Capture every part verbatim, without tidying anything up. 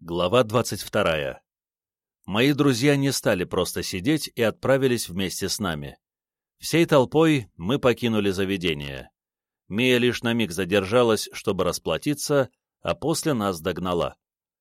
Глава двадцать вторая. Мои друзья не стали просто сидеть и отправились вместе с нами. Всей толпой мы покинули заведение. Мия лишь на миг задержалась, чтобы расплатиться, а после нас догнала.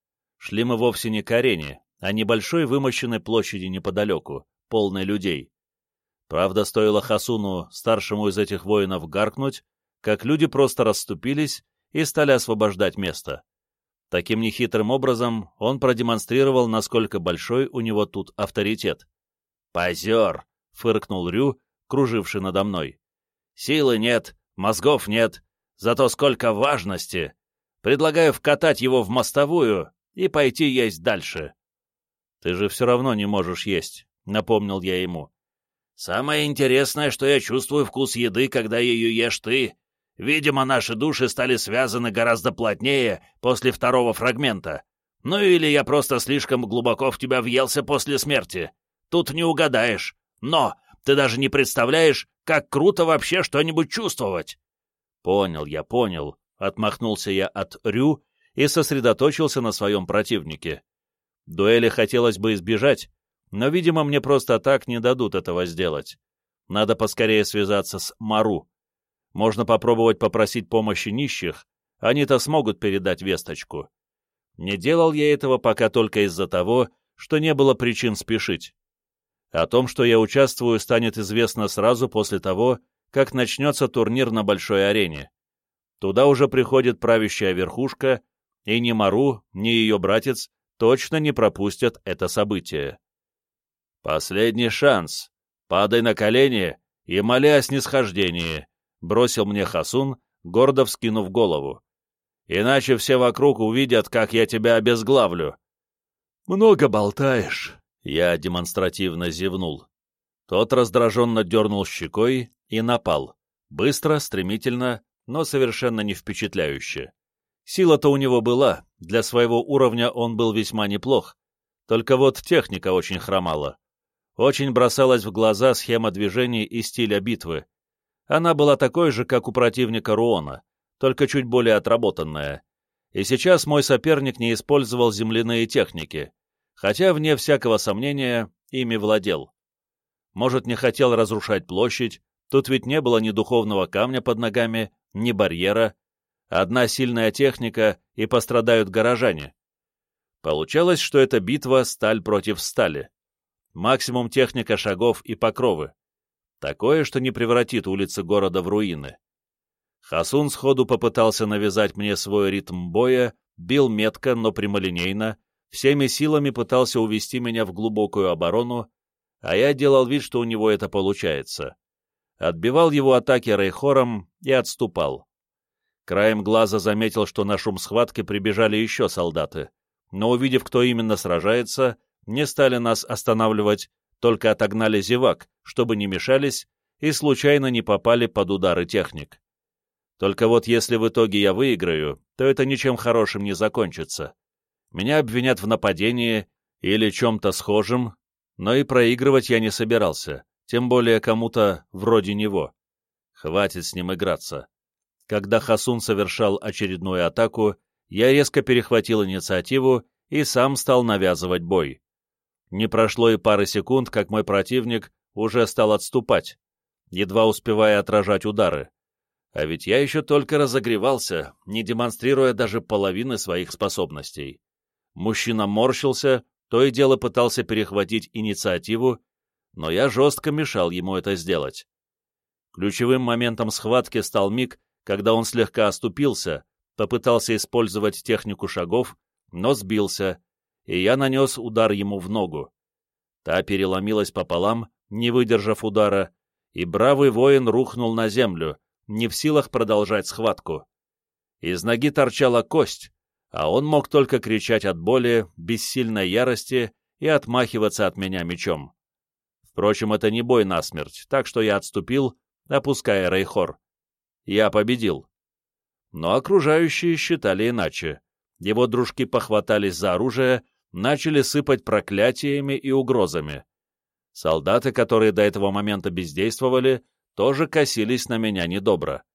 Шли мы вовсе не к арене, а небольшой вымощенной площади неподалеку, полной людей. Правда, стоило Хасуну, старшему из этих воинов, гаркнуть, как люди просто расступились и стали освобождать место. Таким нехитрым образом он продемонстрировал, насколько большой у него тут авторитет. «Позер!» — фыркнул Рю, круживший надо мной. «Силы нет, мозгов нет, зато сколько важности! Предлагаю вкатать его в мостовую и пойти есть дальше». «Ты же все равно не можешь есть», — напомнил я ему. «Самое интересное, что я чувствую вкус еды, когда ее ешь ты. Видимо, наши души стали связаны гораздо плотнее после второго фрагмента. Ну или я просто слишком глубоко в тебя въелся после смерти. Тут не угадаешь. Но ты даже не представляешь, как круто вообще что-нибудь чувствовать». «Понял я, понял», — отмахнулся я от Рю и сосредоточился на своем противнике. Дуэли хотелось бы избежать, но, видимо, мне просто так не дадут этого сделать. Надо поскорее связаться с Мару. Можно попробовать попросить помощи нищих, они-то смогут передать весточку. Не делал я этого пока только из-за того, что не было причин спешить. О том, что я участвую, станет известно сразу после того, как начнется турнир на большой арене. Туда уже приходит правящая верхушка, и ни Мару, ни ее братец точно не пропустят это событие. «Последний шанс. Падай на колени и моли о снисхождении», — бросил мне Хасун, гордо вскинув голову. «Иначе все вокруг увидят, как я тебя обезглавлю». «Много болтаешь», — я демонстративно зевнул. Тот раздраженно дернул щекой и напал. Быстро, стремительно, но совершенно не впечатляюще. Сила-то у него была, для своего уровня он был весьма неплох. Только вот техника очень хромала. Очень бросалась в глаза схема движений и стиля битвы. Она была такой же, как у противника Руона, только чуть более отработанная. И сейчас мой соперник не использовал земляные техники, хотя, вне всякого сомнения, ими владел. Может, не хотел разрушать площадь, тут ведь не было ни духовного камня под ногами, ни барьера. Одна сильная техника, и пострадают горожане. Получалось, что это битва сталь против стали. Максимум техника шагов и покровы. Такое, что не превратит улицы города в руины. Хасун сходу попытался навязать мне свой ритм боя, бил метко, но прямолинейно, всеми силами пытался увести меня в глубокую оборону, а я делал вид, что у него это получается. Отбивал его атаки рейхором и отступал. Краем глаза заметил, что на шум схватки прибежали еще солдаты, но, увидев, кто именно сражается, не стали нас останавливать, только отогнали зевак, чтобы не мешались и случайно не попали под удары техник. Только вот если в итоге я выиграю, то это ничем хорошим не закончится. Меня обвинят в нападении или чем-то схожем, но и проигрывать я не собирался, тем более кому-то вроде него. Хватит с ним играться. Когда Хасун совершал очередную атаку, я резко перехватил инициативу и сам стал навязывать бой. Не прошло и пары секунд, как мой противник уже стал отступать, едва успевая отражать удары. А ведь я еще только разогревался, не демонстрируя даже половины своих способностей. Мужчина морщился, то и дело пытался перехватить инициативу, но я жестко мешал ему это сделать. Ключевым моментом схватки стал миг, когда он слегка оступился, попытался использовать технику шагов, но сбился, и я нанес удар ему в ногу. Та переломилась пополам, не выдержав удара, и бравый воин рухнул на землю, не в силах продолжать схватку. Из ноги торчала кость, а он мог только кричать от боли, бессильной ярости и отмахиваться от меня мечом. Впрочем, это не бой насмерть, так что я отступил, опуская рейхор. Я победил. Но окружающие считали иначе. Его дружки похватались за оружие, начали сыпать проклятиями и угрозами. Солдаты, которые до этого момента бездействовали, тоже косились на меня недобро.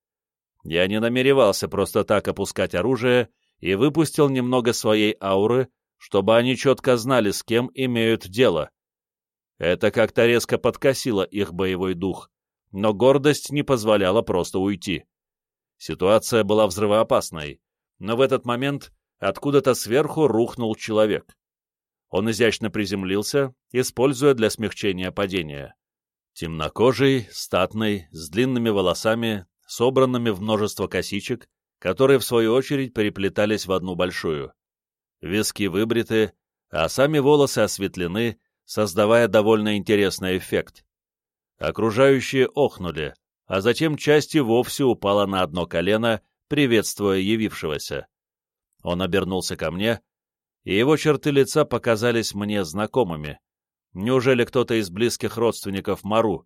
Я не намеревался просто так опускать оружие и выпустил немного своей ауры, чтобы они четко знали, с кем имеют дело. Это как-то резко подкосило их боевой дух, но гордость не позволяла просто уйти. Ситуация была взрывоопасной, но в этот момент откуда-то сверху рухнул человек. Он изящно приземлился, используя для смягчения падения. Темнокожий, статный, с длинными волосами, собранными в множество косичек, которые, в свою очередь, переплетались в одну большую. Виски выбриты, а сами волосы осветлены, создавая довольно интересный эффект. Окружающие охнули, а затем часть и вовсе упала на одно колено, приветствуя явившегося. Он обернулся ко мне, и его черты лица показались мне знакомыми. Неужели кто-то из близких родственников Мару?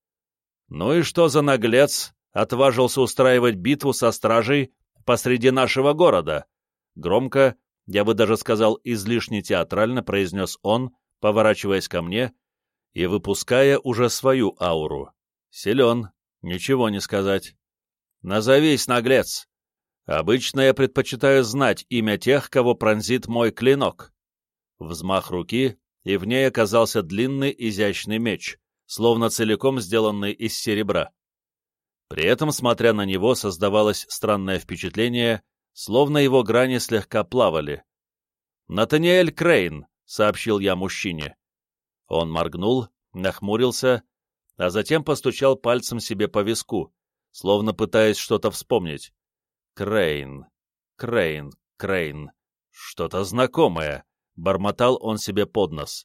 «Ну и что за наглец отважился устраивать битву со стражей посреди нашего города?» Громко, я бы даже сказал излишне театрально, произнес он, поворачиваясь ко мне и выпуская уже свою ауру. Силен, ничего не сказать. «Назовись, наглец! Обычно я предпочитаю знать имя тех, кого пронзит мой клинок». Взмах руки, и в ней оказался длинный изящный меч, словно целиком сделанный из серебра. При этом, смотря на него, создавалось странное впечатление, словно его грани слегка плавали. «Натаниэль Крейн», — сообщил я мужчине. Он моргнул, нахмурился, а затем постучал пальцем себе по виску, словно пытаясь что-то вспомнить. «Крейн, Крейн, Крейн, что-то знакомое», — бормотал он себе под нос.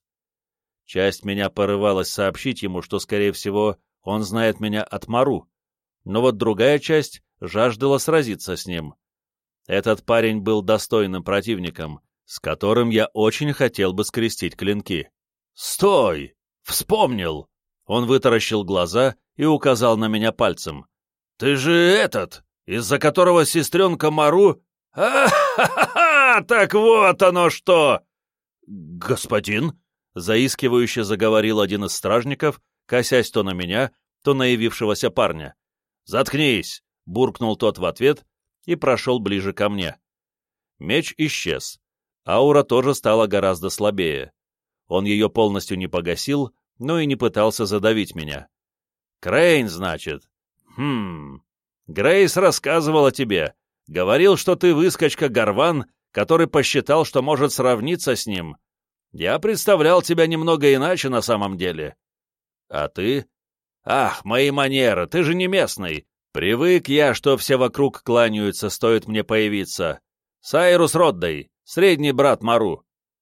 Часть меня порывалась сообщить ему, что, скорее всего, он знает меня от Мару, но вот другая часть жаждала сразиться с ним. Этот парень был достойным противником, с которым я очень хотел бы скрестить клинки. «Стой! Вспомнил!» Он вытаращил глаза и указал на меня пальцем. «Ты же этот, из-за которого сестренка Мару...» «А-ха-ха-ха! Так вот оно что!» «Господин!» — заискивающе заговорил один из стражников, косясь то на меня, то на явившегося парня. «Заткнись!» — буркнул тот в ответ и прошел ближе ко мне. Меч исчез. Аура тоже стала гораздо слабее. Он ее полностью не погасил, но и не пытался задавить меня. «Крейн, значит? Хм... Грейс рассказывал о тебе. Говорил, что ты выскочка-горван, который посчитал, что может сравниться с ним. Я представлял тебя немного иначе на самом деле. А ты? Ах, мои манеры, ты же не местный. Привык я, что все вокруг кланяются, стоит мне появиться. Сайрус Роддей, средний брат Мару».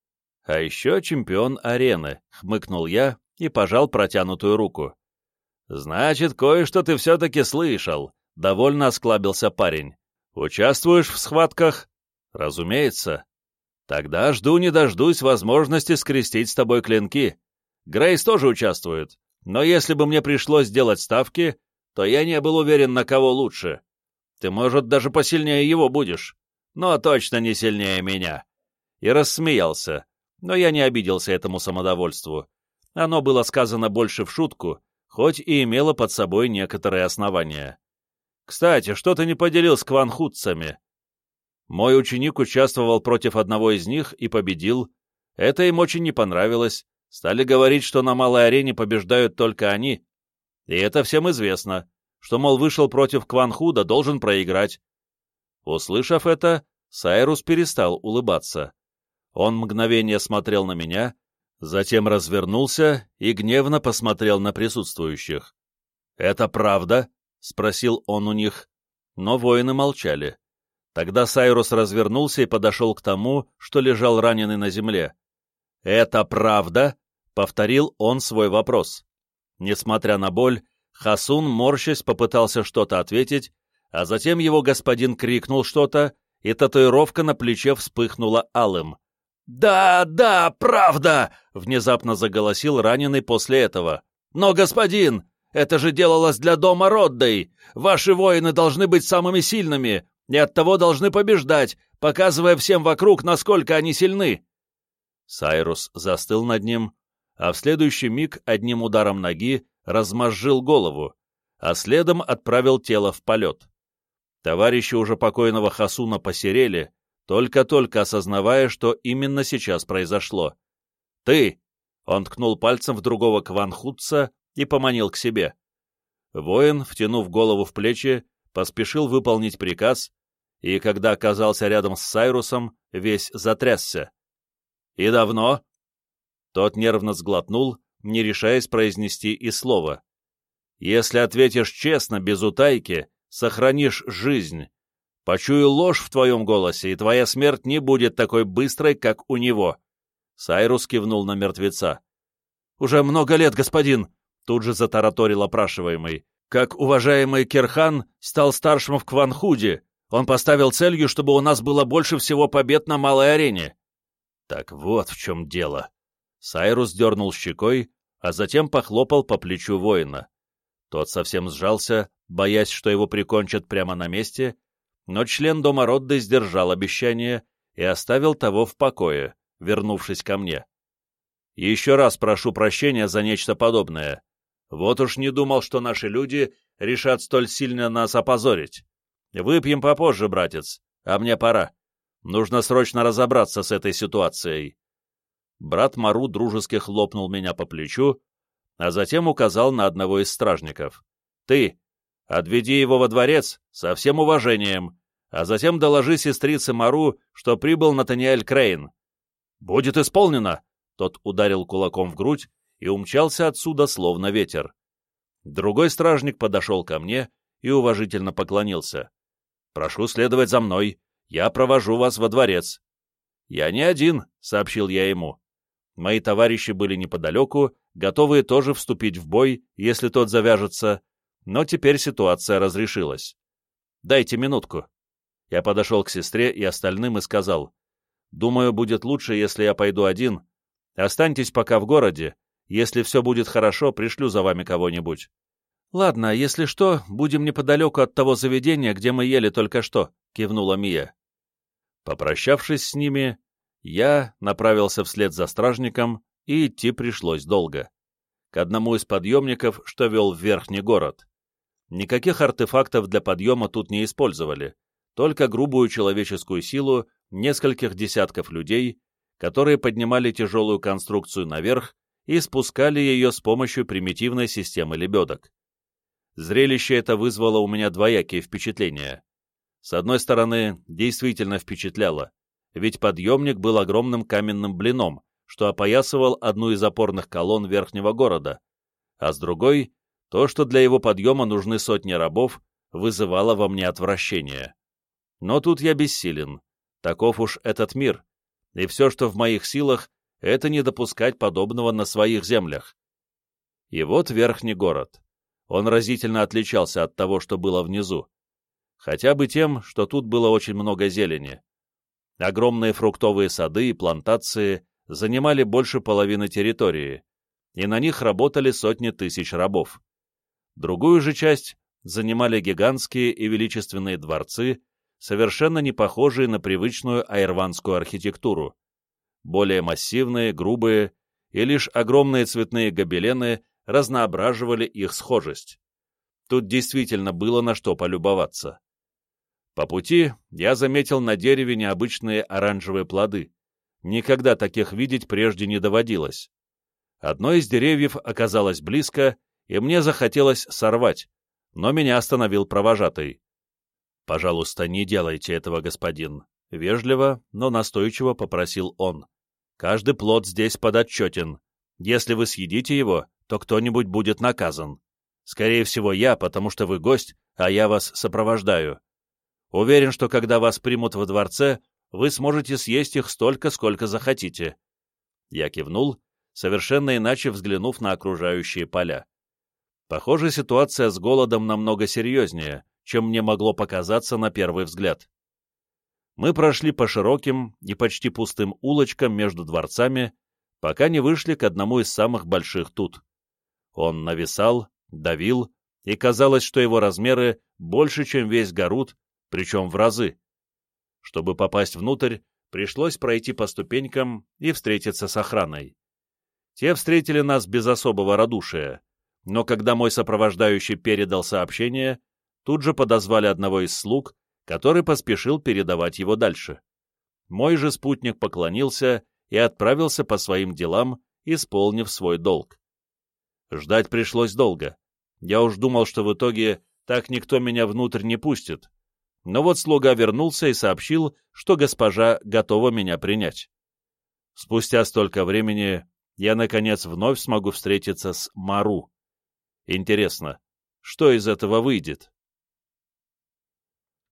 «А еще чемпион арены», — хмыкнул я и пожал протянутую руку. «Значит, кое-что ты все-таки слышал», — довольно осклабился парень. «Участвуешь в схватках?» «Разумеется». «Тогда жду не дождусь возможности скрестить с тобой клинки. Грейс тоже участвует, но если бы мне пришлось делать ставки, то я не был уверен, на кого лучше. Ты, может, даже посильнее его будешь, но точно не сильнее меня». И рассмеялся, но я не обиделся этому самодовольству. Оно было сказано больше в шутку, хоть и имело под собой некоторые основания. «Кстати, что ты не поделил с кванхутцами?» Мой ученик участвовал против одного из них и победил. Это им очень не понравилось. Стали говорить, что на малой арене побеждают только они. И это всем известно, что, мол, вышел против Кванхуда, должен проиграть. Услышав это, Сайрус перестал улыбаться. Он мгновение смотрел на меня, затем развернулся и гневно посмотрел на присутствующих. «Это правда?» — спросил он у них. Но воины молчали. Тогда Сайрус развернулся и подошел к тому, что лежал раненый на земле. «Это правда?» — повторил он свой вопрос. Несмотря на боль, Хасун, морщась, попытался что-то ответить, а затем его господин крикнул что-то, и татуировка на плече вспыхнула алым. «Да, да, правда!» — внезапно заголосил раненый после этого. «Но, господин, это же делалось для дома Роддей! Ваши воины должны быть самыми сильными, и оттого должны побеждать, показывая всем вокруг, насколько они сильны!» Сайрус застыл над ним, а в следующий миг одним ударом ноги размозжил голову, а следом отправил тело в полет. Товарищи уже покойного Хасуна посерели, только-только осознавая, что именно сейчас произошло. «Ты!» — он ткнул пальцем в другого кванхутца и поманил к себе. Воин, втянув голову в плечи, поспешил выполнить приказ, и, когда оказался рядом с Сайрусом, весь затрясся. «И давно?» Тот нервно сглотнул, не решаясь произнести и слова. «Если ответишь честно, без утайки, сохранишь жизнь. Почую ложь в твоем голосе, и твоя смерть не будет такой быстрой, как у него». Сайрус кивнул на мертвеца. «Уже много лет, господин!» — тут же затараторил опрашиваемый. «Как уважаемый Кирхан стал старшим в Кванхуде, он поставил целью, чтобы у нас было больше всего побед на малой арене». «Так вот в чем дело». Сайрус дернул щекой, а затем похлопал по плечу воина. Тот совсем сжался, боясь, что его прикончат прямо на месте, но член дома Родды сдержал обещание и оставил того в покое, вернувшись ко мне. «Еще раз прошу прощения за нечто подобное. Вот уж не думал, что наши люди решат столь сильно нас опозорить. Выпьем попозже, братец, а мне пора. Нужно срочно разобраться с этой ситуацией». Брат Мару дружески хлопнул меня по плечу, а затем указал на одного из стражников. «Ты, отведи его во дворец со всем уважением, а затем доложи сестрице Мару, что прибыл Натаниэль Крейн». «Будет исполнено!» Тот ударил кулаком в грудь и умчался отсюда, словно ветер. Другой стражник подошел ко мне и уважительно поклонился. «Прошу следовать за мной, я провожу вас во дворец». «Я не один», — сообщил я ему. Мои товарищи были неподалеку, готовые тоже вступить в бой, если тот завяжется, но теперь ситуация разрешилась. «Дайте минутку». Я подошел к сестре и остальным и сказал: «Думаю, будет лучше, если я пойду один. Останьтесь пока в городе. Если все будет хорошо, пришлю за вами кого-нибудь». «Ладно, если что, будем неподалеку от того заведения, где мы ели только что», — кивнула Мия. Попрощавшись с ними, я направился вслед за стражником, и идти пришлось долго. К одному из подъемников, что вел в верхний город. Никаких артефактов для подъема тут не использовали, только грубую человеческую силу нескольких десятков людей, которые поднимали тяжелую конструкцию наверх и спускали ее с помощью примитивной системы лебедок. Зрелище это вызвало у меня двоякие впечатления. С одной стороны, действительно впечатляло, ведь подъемник был огромным каменным блином, что опоясывал одну из опорных колонн верхнего города, а с другой, то, что для его подъема нужны сотни рабов, вызывало во мне отвращение. Но тут я бессилен, таков уж этот мир, и все, что в моих силах, это не допускать подобного на своих землях. И вот верхний город. Он разительно отличался от того, что было внизу. Хотя бы тем, что тут было очень много зелени. Огромные фруктовые сады и плантации занимали больше половины территории, и на них работали сотни тысяч рабов. Другую же часть занимали гигантские и величественные дворцы, совершенно не похожие на привычную аэрванскую архитектуру. Более массивные, грубые, и лишь огромные цветные гобелены разноображивали их схожесть. Тут действительно было на что полюбоваться. По пути я заметил на дереве необычные оранжевые плоды. Никогда таких видеть прежде не доводилось. Одно из деревьев оказалось близко, и мне захотелось сорвать, но меня остановил провожатый. «Пожалуйста, не делайте этого, господин», — вежливо, но настойчиво попросил он. «Каждый плод здесь подотчетен. Если вы съедите его, то кто-нибудь будет наказан. Скорее всего, я, потому что вы гость, а я вас сопровождаю. Уверен, что когда вас примут во дворце, вы сможете съесть их столько, сколько захотите». Я кивнул, совершенно иначе взглянув на окружающие поля. Похоже, ситуация с голодом намного серьезнее, чем мне могло показаться на первый взгляд. Мы прошли по широким и почти пустым улочкам между дворцами, пока не вышли к одному из самых больших тут. Он нависал, давил, и казалось, что его размеры больше, чем весь Гарут, причем в разы. Чтобы попасть внутрь, пришлось пройти по ступенькам и встретиться с охраной. Те встретили нас без особого радушия, но когда мой сопровождающий передал сообщение, тут же подозвали одного из слуг, который поспешил передавать его дальше. Мой же спутник поклонился и отправился по своим делам, исполнив свой долг. Ждать пришлось долго. Я уж думал, что в итоге так никто меня внутрь не пустит. Но вот слуга вернулся и сообщил, что госпожа готова меня принять. Спустя столько времени я, наконец, вновь смогу встретиться с Мару. Интересно, что из этого выйдет?